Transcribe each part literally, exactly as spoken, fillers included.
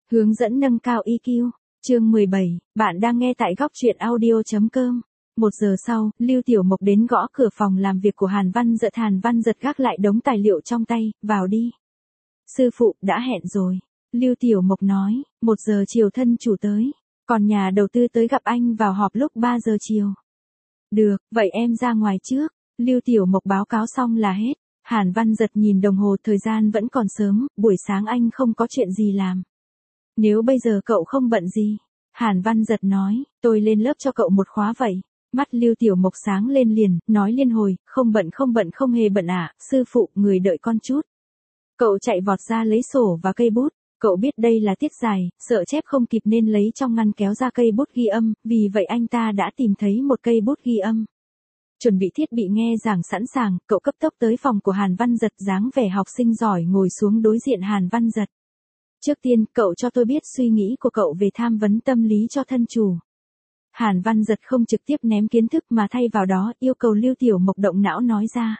Hướng dẫn nâng cao i kiu, chương mười bảy, bạn đang nghe tại góc truyện audio.com. Một giờ sau, Lưu Tiểu Mộc đến gõ cửa phòng làm việc của Hàn Văn Giật. Hàn Văn Giật gác lại đống tài liệu trong tay, vào đi. Sư phụ, đã hẹn rồi. Lưu Tiểu Mộc nói, một giờ chiều thân chủ tới, còn nhà đầu tư tới gặp anh vào họp lúc ba giờ chiều. Được, vậy em ra ngoài trước. Lưu Tiểu Mộc báo cáo xong là hết. Hàn Văn Giật nhìn đồng hồ, thời gian vẫn còn sớm, buổi sáng anh không có chuyện gì làm. Nếu bây giờ cậu không bận gì, Hàn Văn Giật nói, tôi lên lớp cho cậu một khóa vậy. Mắt Lưu Tiểu Mộc sáng lên liền, nói liên hồi, không bận không bận không hề bận ạ, à, sư phụ, người đợi con chút. Cậu chạy vọt ra lấy sổ và cây bút, cậu biết đây là tiết dài, sợ chép không kịp nên lấy trong ngăn kéo ra cây bút ghi âm, vì vậy anh ta đã tìm thấy một cây bút ghi âm. Chuẩn bị thiết bị nghe giảng sẵn sàng, cậu cấp tốc tới phòng của Hàn Văn Giật, dáng vẻ học sinh giỏi ngồi xuống đối diện Hàn Văn Giật. Trước tiên, cậu cho tôi biết suy nghĩ của cậu về tham vấn tâm lý cho thân chủ. Hàn Văn Giật không trực tiếp ném kiến thức mà thay vào đó yêu cầu Lưu Tiểu Mộc động não nói ra.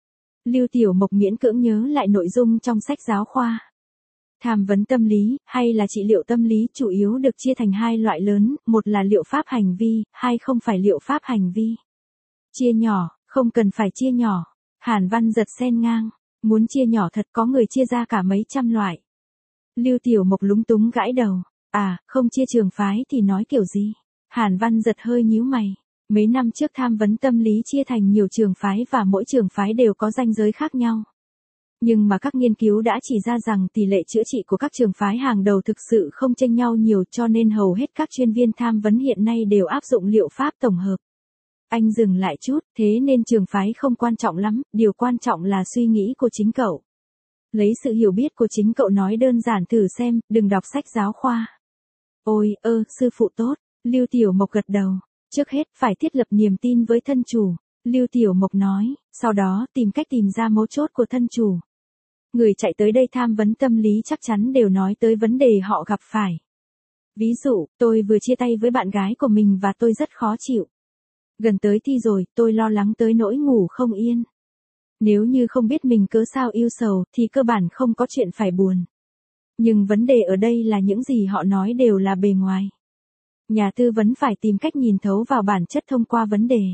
Lưu Tiểu Mộc miễn cưỡng nhớ lại nội dung trong sách giáo khoa. Tham vấn tâm lý, hay là trị liệu tâm lý, chủ yếu được chia thành hai loại lớn, một là liệu pháp hành vi, hai không phải liệu pháp hành vi. Chia nhỏ, không cần phải chia nhỏ. Hàn Văn Giật xen ngang, muốn chia nhỏ thật có người chia ra cả mấy trăm loại. Lưu Tiểu Mộc lúng túng gãi đầu, à, không chia trường phái thì nói kiểu gì? Hàn Văn Giật hơi nhíu mày. Mấy năm trước tham vấn tâm lý chia thành nhiều trường phái và mỗi trường phái đều có ranh giới khác nhau. Nhưng mà các nghiên cứu đã chỉ ra rằng tỷ lệ chữa trị của các trường phái hàng đầu thực sự không chênh nhau nhiều, cho nên hầu hết các chuyên viên tham vấn hiện nay đều áp dụng liệu pháp tổng hợp. Anh dừng lại chút, thế nên trường phái không quan trọng lắm, điều quan trọng là suy nghĩ của chính cậu. Lấy sự hiểu biết của chính cậu nói đơn giản thử xem, đừng đọc sách giáo khoa. Ôi, ơ, sư phụ tốt. Lưu Tiểu Mộc gật đầu. Trước hết, phải thiết lập niềm tin với thân chủ. Lưu Tiểu Mộc nói, sau đó tìm cách tìm ra mấu chốt của thân chủ. Người chạy tới đây tham vấn tâm lý chắc chắn đều nói tới vấn đề họ gặp phải. Ví dụ, tôi vừa chia tay với bạn gái của mình và tôi rất khó chịu. Gần tới thi rồi, tôi lo lắng tới nỗi ngủ không yên. Nếu như không biết mình cớ sao yêu sầu, thì cơ bản không có chuyện phải buồn. Nhưng vấn đề ở đây là những gì họ nói đều là bề ngoài. Nhà tư vấn phải tìm cách nhìn thấu vào bản chất thông qua vấn đề.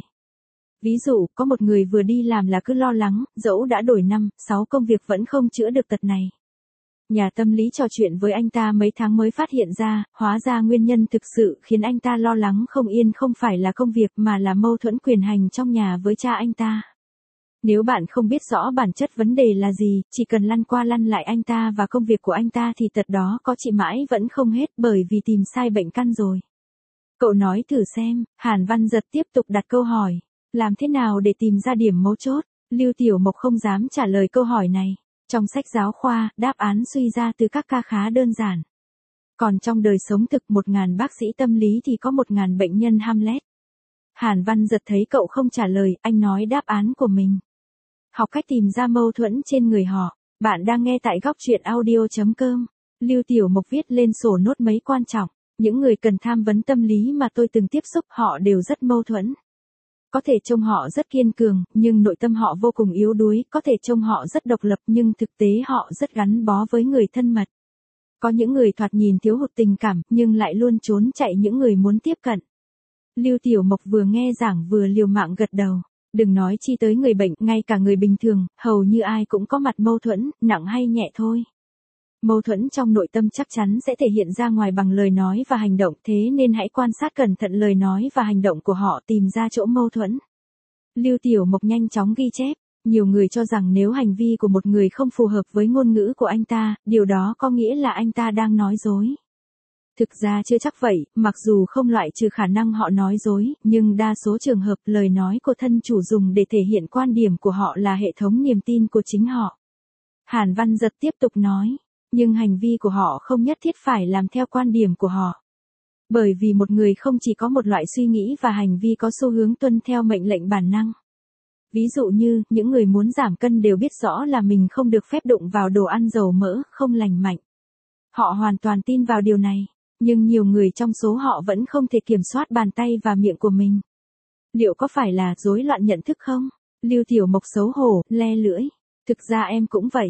Ví dụ, có một người vừa đi làm là cứ lo lắng, dẫu đã đổi năm, sáu công việc vẫn không chữa được tật này. Nhà tâm lý trò chuyện với anh ta mấy tháng mới phát hiện ra, hóa ra nguyên nhân thực sự khiến anh ta lo lắng không yên không phải là công việc mà là mâu thuẫn quyền hành trong nhà với cha anh ta. Nếu bạn không biết rõ bản chất vấn đề là gì, chỉ cần lăn qua lăn lại anh ta và công việc của anh ta thì tật đó có trị mãi vẫn không hết bởi vì tìm sai bệnh căn rồi. Cậu nói thử xem. Hàn Văn Giật tiếp tục đặt câu hỏi. Làm thế nào để tìm ra điểm mấu chốt? Lưu Tiểu Mộc không dám trả lời câu hỏi này. Trong sách giáo khoa, đáp án suy ra từ các ca khá đơn giản. Còn trong đời sống thực một ngàn bác sĩ tâm lý thì có một ngàn bệnh nhân Hamlet. Hàn Văn Giật thấy cậu không trả lời, anh nói đáp án của mình. Học cách tìm ra mâu thuẫn trên người họ. Bạn đang nghe tại góc truyện audio.com. Lưu Tiểu Mộc viết lên sổ nốt mấy quan trọng. Những người cần tham vấn tâm lý mà tôi từng tiếp xúc họ đều rất mâu thuẫn. Có thể trông họ rất kiên cường, nhưng nội tâm họ vô cùng yếu đuối, có thể trông họ rất độc lập nhưng thực tế họ rất gắn bó với người thân mật. Có những người thoạt nhìn thiếu hụt tình cảm, nhưng lại luôn trốn chạy những người muốn tiếp cận. Lưu Tiểu Mộc vừa nghe giảng vừa liều mạng gật đầu. Đừng nói chi tới người bệnh, ngay cả người bình thường, hầu như ai cũng có mặt mâu thuẫn, nặng hay nhẹ thôi. Mâu thuẫn trong nội tâm chắc chắn sẽ thể hiện ra ngoài bằng lời nói và hành động, thế nên hãy quan sát cẩn thận lời nói và hành động của họ tìm ra chỗ mâu thuẫn. Lưu Tiểu Mộc nhanh chóng ghi chép, nhiều người cho rằng nếu hành vi của một người không phù hợp với ngôn ngữ của anh ta, điều đó có nghĩa là anh ta đang nói dối. Thực ra chưa chắc vậy, mặc dù không loại trừ khả năng họ nói dối, nhưng đa số trường hợp lời nói của thân chủ dùng để thể hiện quan điểm của họ là hệ thống niềm tin của chính họ. Hàn Văn Giật tiếp tục nói. Nhưng hành vi của họ không nhất thiết phải làm theo quan điểm của họ. Bởi vì một người không chỉ có một loại suy nghĩ và hành vi có xu hướng tuân theo mệnh lệnh bản năng. Ví dụ như, những người muốn giảm cân đều biết rõ là mình không được phép đụng vào đồ ăn dầu mỡ, không lành mạnh. Họ hoàn toàn tin vào điều này, nhưng nhiều người trong số họ vẫn không thể kiểm soát bàn tay và miệng của mình. Liệu có phải là rối loạn nhận thức không? Lưu Tiểu Mộc xấu hổ, le lưỡi. Thực ra em cũng vậy.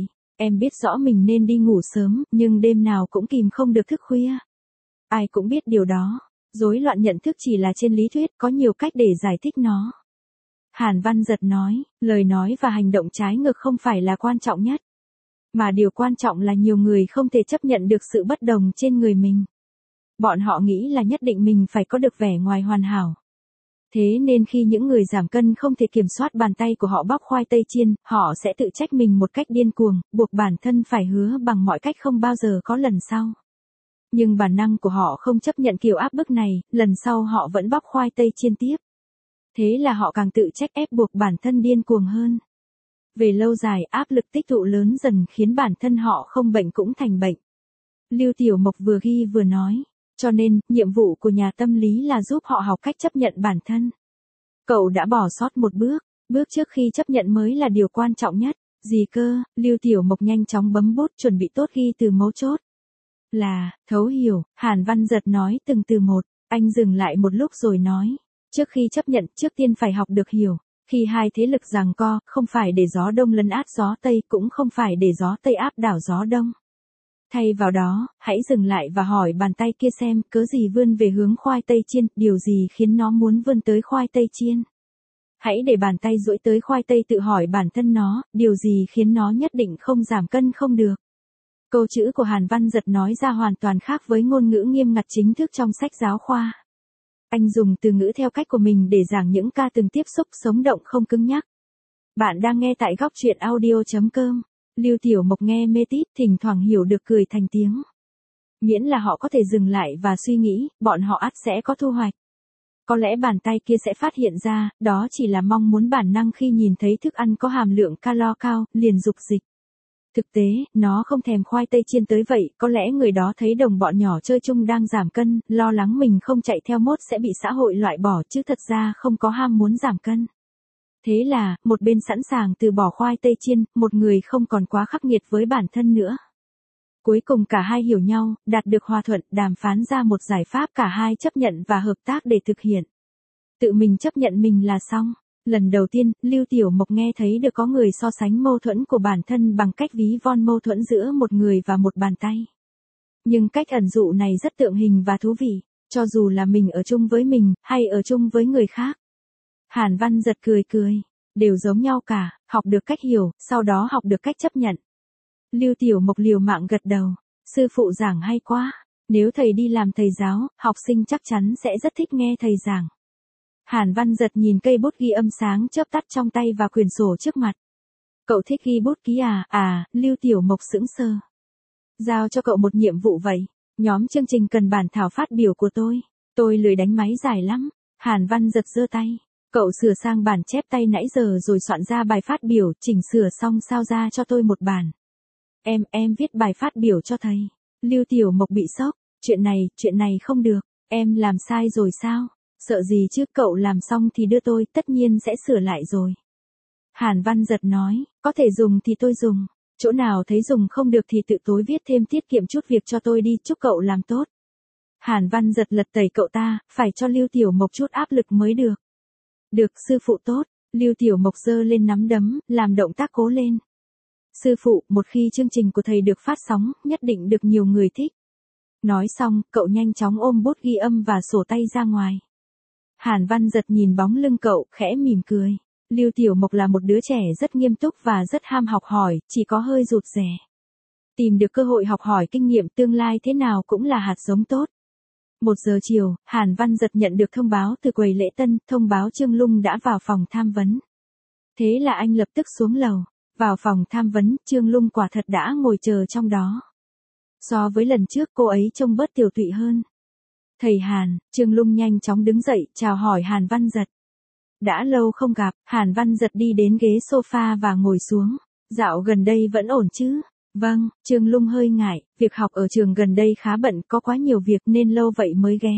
Em biết rõ mình nên đi ngủ sớm, nhưng đêm nào cũng kìm không được thức khuya. Ai cũng biết điều đó. Rối loạn nhận thức chỉ là trên lý thuyết, có nhiều cách để giải thích nó. Hàn Văn Dật nói, lời nói và hành động trái ngược không phải là quan trọng nhất. Mà điều quan trọng là nhiều người không thể chấp nhận được sự bất đồng trên người mình. Bọn họ nghĩ là nhất định mình phải có được vẻ ngoài hoàn hảo. Thế nên khi những người giảm cân không thể kiểm soát bàn tay của họ bóc khoai tây chiên, họ sẽ tự trách mình một cách điên cuồng, buộc bản thân phải hứa bằng mọi cách không bao giờ có lần sau. Nhưng bản năng của họ không chấp nhận kiểu áp bức này, lần sau họ vẫn bóc khoai tây chiên tiếp. Thế là họ càng tự trách ép buộc bản thân điên cuồng hơn. Về lâu dài, áp lực tích tụ lớn dần khiến bản thân họ không bệnh cũng thành bệnh. Lưu Tiểu Mộc vừa ghi vừa nói. Cho nên, nhiệm vụ của nhà tâm lý là giúp họ học cách chấp nhận bản thân. Cậu đã bỏ sót một bước, bước trước khi chấp nhận mới là điều quan trọng nhất. Gì cơ? Lưu Tiểu Mộc nhanh chóng bấm bút chuẩn bị tốt ghi từ mấu chốt. Là, thấu hiểu, Hàn Văn Dật nói từng từ một, anh dừng lại một lúc rồi nói. Trước khi chấp nhận, trước tiên phải học được hiểu. Khi hai thế lực giằng co, không phải để gió đông lấn át gió tây, cũng không phải để gió tây áp đảo gió đông. Thay vào đó, hãy dừng lại và hỏi bàn tay kia xem, cớ gì vươn về hướng khoai tây chiên, điều gì khiến nó muốn vươn tới khoai tây chiên. Hãy để bàn tay duỗi tới khoai tây tự hỏi bản thân nó, điều gì khiến nó nhất định không giảm cân không được. Câu chữ của Hàn Văn Dật nói ra hoàn toàn khác với ngôn ngữ nghiêm ngặt chính thức trong sách giáo khoa. Anh dùng từ ngữ theo cách của mình để giảng những ca từng tiếp xúc sống động không cứng nhắc. Bạn đang nghe tại góc truyện audio chấm com. Lưu Tiểu Mộc nghe mê tít, thỉnh thoảng hiểu được cười thành tiếng. Miễn là họ có thể dừng lại và suy nghĩ, bọn họ ắt sẽ có thu hoạch. Có lẽ bàn tay kia sẽ phát hiện ra, đó chỉ là mong muốn bản năng khi nhìn thấy thức ăn có hàm lượng calo cao, liền dục dịch. Thực tế, nó không thèm khoai tây chiên tới vậy, có lẽ người đó thấy đồng bọn nhỏ chơi chung đang giảm cân, lo lắng mình không chạy theo mốt sẽ bị xã hội loại bỏ chứ thật ra không có ham muốn giảm cân. Thế là, một bên sẵn sàng từ bỏ khoai tây chiên, một người không còn quá khắc nghiệt với bản thân nữa. Cuối cùng cả hai hiểu nhau, đạt được hòa thuận, đàm phán ra một giải pháp cả hai chấp nhận và hợp tác để thực hiện. Tự mình chấp nhận mình là xong. Lần đầu tiên, Lưu Tiểu Mộc nghe thấy được có người so sánh mâu thuẫn của bản thân bằng cách ví von mâu thuẫn giữa một người và một bàn tay. Nhưng cách ẩn dụ này rất tượng hình và thú vị, cho dù là mình ở chung với mình, hay ở chung với người khác. Hàn Văn Dật cười cười, đều giống nhau cả, học được cách hiểu, sau đó học được cách chấp nhận. Lưu Tiểu Mộc liều mạng gật đầu, sư phụ giảng hay quá, nếu thầy đi làm thầy giáo, học sinh chắc chắn sẽ rất thích nghe thầy giảng. Hàn Văn Dật nhìn cây bút ghi âm sáng chớp tắt trong tay và quyển sổ trước mặt. Cậu thích ghi bút ký à? À, Lưu Tiểu Mộc sững sờ. Giao cho cậu một nhiệm vụ vậy, nhóm chương trình cần bản thảo phát biểu của tôi. Tôi lười đánh máy dài lắm. Hàn Văn Dật giơ tay. Cậu sửa sang bản chép tay nãy giờ rồi soạn ra bài phát biểu, chỉnh sửa xong sao ra cho tôi một bản. Em, em viết bài phát biểu cho thầy. Lưu Tiểu Mộc bị sốc. Chuyện này, chuyện này không được. Em làm sai rồi sao? Sợ gì chứ, cậu làm xong thì đưa tôi, tất nhiên sẽ sửa lại rồi. Hàn Văn Dật nói, có thể dùng thì tôi dùng. Chỗ nào thấy dùng không được thì tự tối viết thêm tiết kiệm chút việc cho tôi đi, chúc cậu làm tốt. Hàn Văn Dật lật tẩy cậu ta, phải cho Lưu Tiểu Mộc chút áp lực mới được. Được, sư phụ tốt. Lưu Tiểu Mộc giơ lên nắm đấm, làm động tác cố lên. Sư phụ, một khi chương trình của thầy được phát sóng, nhất định được nhiều người thích. Nói xong, cậu nhanh chóng ôm bút ghi âm và sổ tay ra ngoài. Hàn Văn Dật nhìn bóng lưng cậu, khẽ mỉm cười. Lưu Tiểu Mộc là một đứa trẻ rất nghiêm túc và rất ham học hỏi, chỉ có hơi rụt rè. Tìm được cơ hội học hỏi kinh nghiệm tương lai thế nào cũng là hạt giống tốt. Một giờ chiều, Hàn Văn Dật nhận được thông báo từ quầy lễ tân, thông báo Trương Lung đã vào phòng tham vấn. Thế là anh lập tức xuống lầu. Vào phòng tham vấn, Trương Lung quả thật đã ngồi chờ trong đó. So với lần trước cô ấy trông bớt tiều tụy hơn. Thầy Hàn, Trương Lung nhanh chóng đứng dậy, chào hỏi Hàn Văn Dật. Đã lâu không gặp, Hàn Văn Dật đi đến ghế sofa và ngồi xuống. Dạo gần đây vẫn ổn chứ? Vâng, Trương Lung hơi ngại, việc học ở trường gần đây khá bận, có quá nhiều việc nên lâu vậy mới ghé.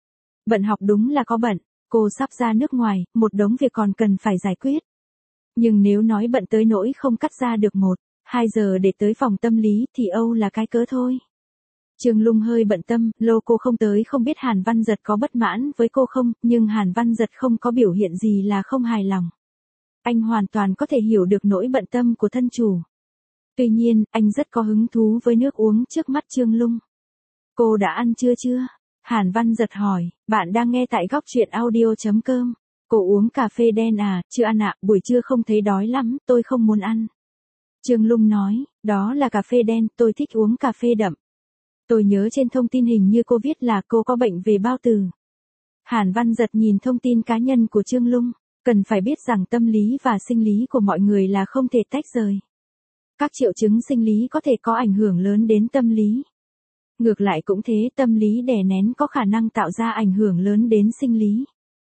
Bận học đúng là có bận, cô sắp ra nước ngoài, một đống việc còn cần phải giải quyết. Nhưng nếu nói bận tới nỗi không cắt ra được một, hai giờ để tới phòng tâm lý thì âu là cái cớ thôi. Trương Lung hơi bận tâm, lâu cô không tới không biết Hàn Văn Dật có bất mãn với cô không, nhưng Hàn Văn Dật không có biểu hiện gì là không hài lòng. Anh hoàn toàn có thể hiểu được nỗi bận tâm của thân chủ. Tuy nhiên, anh rất có hứng thú với nước uống trước mắt Trương Lung. Cô đã ăn trưa chưa? Hàn Văn giật hỏi, bạn đang nghe tại góc truyện audio.com. Cô uống cà phê đen à, chưa ăn ạ, buổi trưa không thấy đói lắm, tôi không muốn ăn. Trương Lung nói, đó là cà phê đen, tôi thích uống cà phê đậm. Tôi nhớ trên thông tin hình như cô viết là cô có bệnh về bao tử. Hàn Văn giật nhìn thông tin cá nhân của Trương Lung, cần phải biết rằng tâm lý và sinh lý của mọi người là không thể tách rời. Các triệu chứng sinh lý có thể có ảnh hưởng lớn đến tâm lý. Ngược lại cũng thế, tâm lý đè nén có khả năng tạo ra ảnh hưởng lớn đến sinh lý.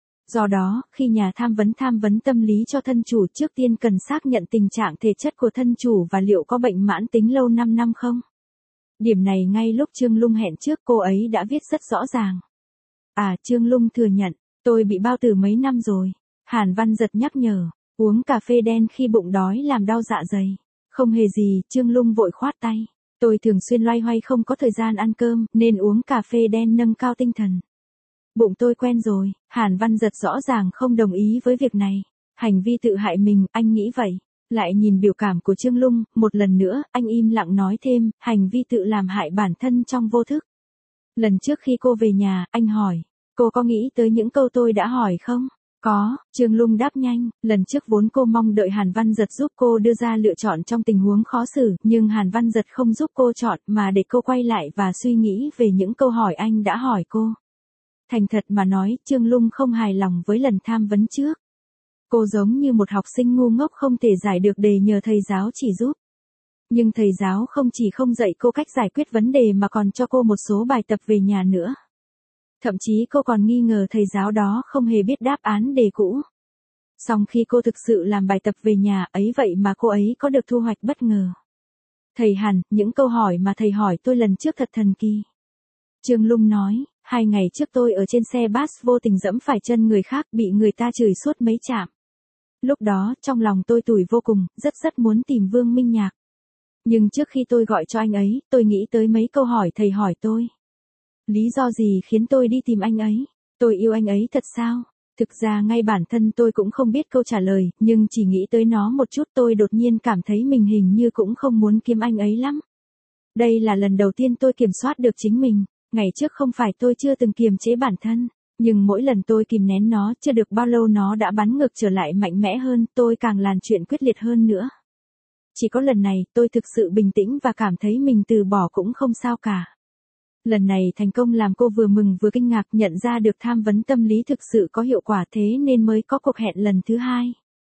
Do đó, khi nhà tham vấn tham vấn tâm lý cho thân chủ, trước tiên cần xác nhận tình trạng thể chất của thân chủ và liệu có bệnh mãn tính lâu năm năm không. Điểm này ngay lúc Trương Lung hẹn trước cô ấy đã viết rất rõ ràng. À, Trương Lung thừa nhận, tôi bị bao tử mấy năm rồi. Hàn Văn giật nhắc nhở, uống cà phê đen khi bụng đói làm đau dạ dày. Không hề gì, Trương Lung vội khoát tay. Tôi thường xuyên loay hoay không có thời gian ăn cơm, nên uống cà phê đen nâng cao tinh thần. Bụng tôi quen rồi. Hàn Văn giật rõ ràng không đồng ý với việc này. Hành vi tự hại mình, anh nghĩ vậy. Lại nhìn biểu cảm của Trương Lung, một lần nữa, anh im lặng nói thêm, hành vi tự làm hại bản thân trong vô thức. Lần trước khi cô về nhà, anh hỏi, cô có nghĩ tới những câu tôi đã hỏi không? Có, Trương Lung đáp nhanh, lần trước vốn cô mong đợi Hàn Văn giật giúp cô đưa ra lựa chọn trong tình huống khó xử, nhưng Hàn Văn giật không giúp cô chọn mà để cô quay lại và suy nghĩ về những câu hỏi anh đã hỏi cô. Thành thật mà nói, Trương Lung không hài lòng với lần tham vấn trước. Cô giống như một học sinh ngu ngốc không thể giải được đề nhờ thầy giáo chỉ giúp. Nhưng thầy giáo không chỉ không dạy cô cách giải quyết vấn đề mà còn cho cô một số bài tập về nhà nữa. Thậm chí cô còn nghi ngờ thầy giáo đó không hề biết đáp án đề cũ. Song khi cô thực sự làm bài tập về nhà ấy vậy mà cô ấy có được thu hoạch bất ngờ. Thầy Hàn, những câu hỏi mà thầy hỏi tôi lần trước thật thần kỳ. Trương Lung nói, hai ngày trước tôi ở trên xe bus vô tình dẫm phải chân người khác bị người ta chửi suốt mấy trạm. Lúc đó, trong lòng tôi tủi vô cùng, rất rất muốn tìm Vương Minh Nhạc. Nhưng trước khi tôi gọi cho anh ấy, tôi nghĩ tới mấy câu hỏi thầy hỏi tôi. Lý do gì khiến tôi đi tìm anh ấy? Tôi yêu anh ấy thật sao? Thực ra ngay bản thân tôi cũng không biết câu trả lời, nhưng chỉ nghĩ tới nó một chút tôi đột nhiên cảm thấy mình hình như cũng không muốn kiếm anh ấy lắm. Đây là lần đầu tiên tôi kiểm soát được chính mình. Ngày trước không phải tôi chưa từng kiềm chế bản thân, nhưng mỗi lần tôi kìm nén nó, chưa được bao lâu nó đã bắn ngược trở lại mạnh mẽ hơn, tôi càng làm chuyện quyết liệt hơn nữa. Chỉ có lần này, tôi thực sự bình tĩnh và cảm thấy mình từ bỏ cũng không sao cả. Lần này thành công làm cô vừa mừng vừa kinh ngạc, nhận ra được tham vấn tâm lý thực sự có hiệu quả, thế nên mới có cuộc hẹn lần thứ hai.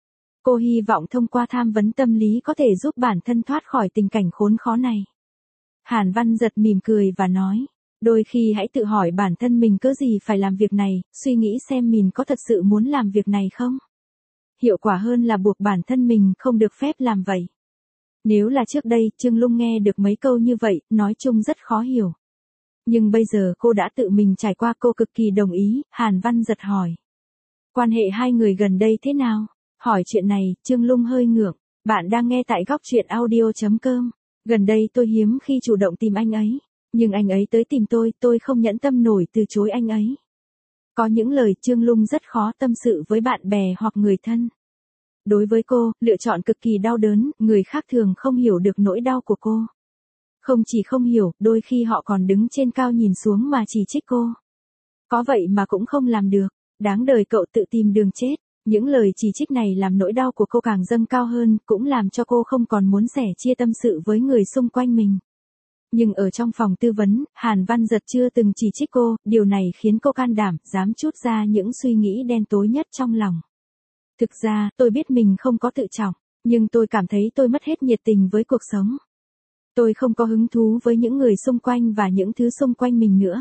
Cô hy vọng thông qua tham vấn tâm lý có thể giúp bản thân thoát khỏi tình cảnh khốn khó này. Hàn Văn giật mỉm cười và nói, đôi khi hãy tự hỏi bản thân mình cớ gì phải làm việc này, suy nghĩ xem mình có thật sự muốn làm việc này không. Hiệu quả hơn là buộc bản thân mình không được phép làm vậy. Nếu là trước đây, Trương Lung nghe được mấy câu như vậy, nói chung rất khó hiểu. Nhưng bây giờ cô đã tự mình trải qua, cô cực kỳ đồng ý. Hàn Văn giật hỏi, quan hệ hai người gần đây thế nào? Hỏi chuyện này, Trương Lung hơi ngượng. Bạn đang nghe tại góc truyện audio.com. Gần đây tôi hiếm khi chủ động tìm anh ấy. Nhưng anh ấy tới tìm tôi, tôi không nhẫn tâm nổi từ chối anh ấy. Có những lời Trương Lung rất khó tâm sự với bạn bè hoặc người thân. Đối với cô, lựa chọn cực kỳ đau đớn, người khác thường không hiểu được nỗi đau của cô. Không chỉ không hiểu, đôi khi họ còn đứng trên cao nhìn xuống mà chỉ trích cô. Có vậy mà cũng không làm được, đáng đời cậu tự tìm đường chết. Những lời chỉ trích này làm nỗi đau của cô càng dâng cao hơn, cũng làm cho cô không còn muốn sẻ chia tâm sự với người xung quanh mình. Nhưng ở trong phòng tư vấn, Hàn Văn giật chưa từng chỉ trích cô, điều này khiến cô can đảm, dám trút ra những suy nghĩ đen tối nhất trong lòng. Thực ra, tôi biết mình không có tự trọng, nhưng tôi cảm thấy tôi mất hết nhiệt tình với cuộc sống. Tôi không có hứng thú với những người xung quanh và những thứ xung quanh mình nữa.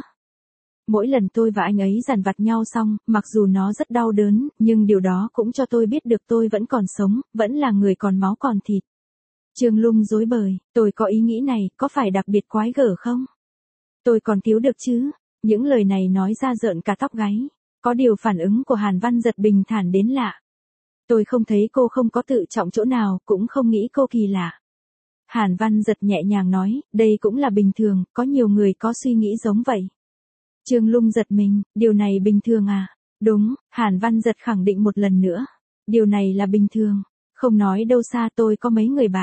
Mỗi lần tôi và anh ấy dằn vặt nhau xong, mặc dù nó rất đau đớn, nhưng điều đó cũng cho tôi biết được tôi vẫn còn sống, vẫn là người còn máu còn thịt. Trương Lung dối bời, tôi có ý nghĩ này, có phải đặc biệt quái gở không? Tôi còn thiếu được chứ? Những lời này nói ra rợn cả tóc gáy. Có điều phản ứng của Hàn Văn giật bình thản đến lạ. Tôi không thấy cô không có tự trọng chỗ nào, cũng không nghĩ cô kỳ lạ. Hàn Văn giật nhẹ nhàng nói, đây cũng là bình thường, có nhiều người có suy nghĩ giống vậy. Trương Lung giật mình, điều này bình thường à? Đúng, Hàn Văn giật khẳng định một lần nữa. Điều này là bình thường. Không nói đâu xa, tôi có mấy người bạn.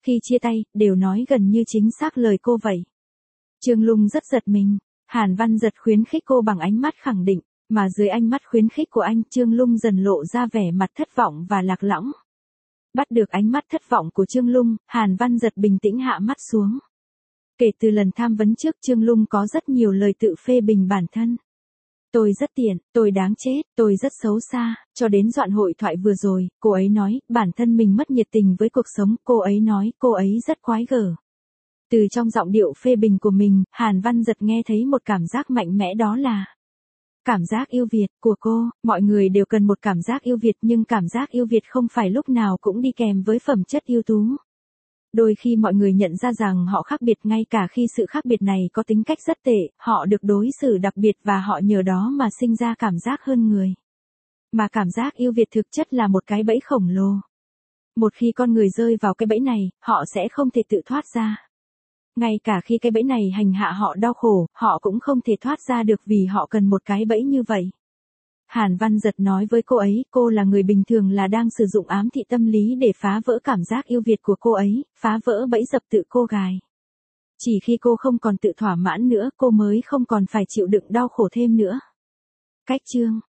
Khi chia tay, đều nói gần như chính xác lời cô vậy. Trương Lung rất giật mình. Hàn Văn Giật khuyến khích cô bằng ánh mắt khẳng định, mà dưới ánh mắt khuyến khích của anh, Trương Lung dần lộ ra vẻ mặt thất vọng và lạc lõng. Bắt được ánh mắt thất vọng của Trương Lung, Hàn Văn Giật bình tĩnh hạ mắt xuống. Kể từ lần tham vấn trước, Trương Lung có rất nhiều lời tự phê bình bản thân. Tôi rất tiện, tôi đáng chết, tôi rất xấu xa, cho đến đoạn hội thoại vừa rồi, cô ấy nói, bản thân mình mất nhiệt tình với cuộc sống, cô ấy nói, cô ấy rất quái gở. Từ trong giọng điệu phê bình của mình, Hàn Văn Giật nghe thấy một cảm giác mạnh mẽ, đó là cảm giác yêu Việt của cô. Mọi người đều cần một cảm giác yêu Việt, nhưng cảm giác yêu Việt không phải lúc nào cũng đi kèm với phẩm chất ưu tú. Đôi khi mọi người nhận ra rằng họ khác biệt, ngay cả khi sự khác biệt này có tính cách rất tệ, họ được đối xử đặc biệt và họ nhờ đó mà sinh ra cảm giác hơn người. Mà cảm giác yêu Việt thực chất là một cái bẫy khổng lồ. Một khi con người rơi vào cái bẫy này, họ sẽ không thể tự thoát ra. Ngay cả khi cái bẫy này hành hạ họ đau khổ, họ cũng không thể thoát ra được vì họ cần một cái bẫy như vậy. Hàn Văn Giật nói với cô ấy, cô là người bình thường, là đang sử dụng ám thị tâm lý để phá vỡ cảm giác yêu Việt của cô ấy, phá vỡ bẫy dập tự cô gài. Chỉ khi cô không còn tự thỏa mãn nữa, cô mới không còn phải chịu đựng đau khổ thêm nữa. Cách chương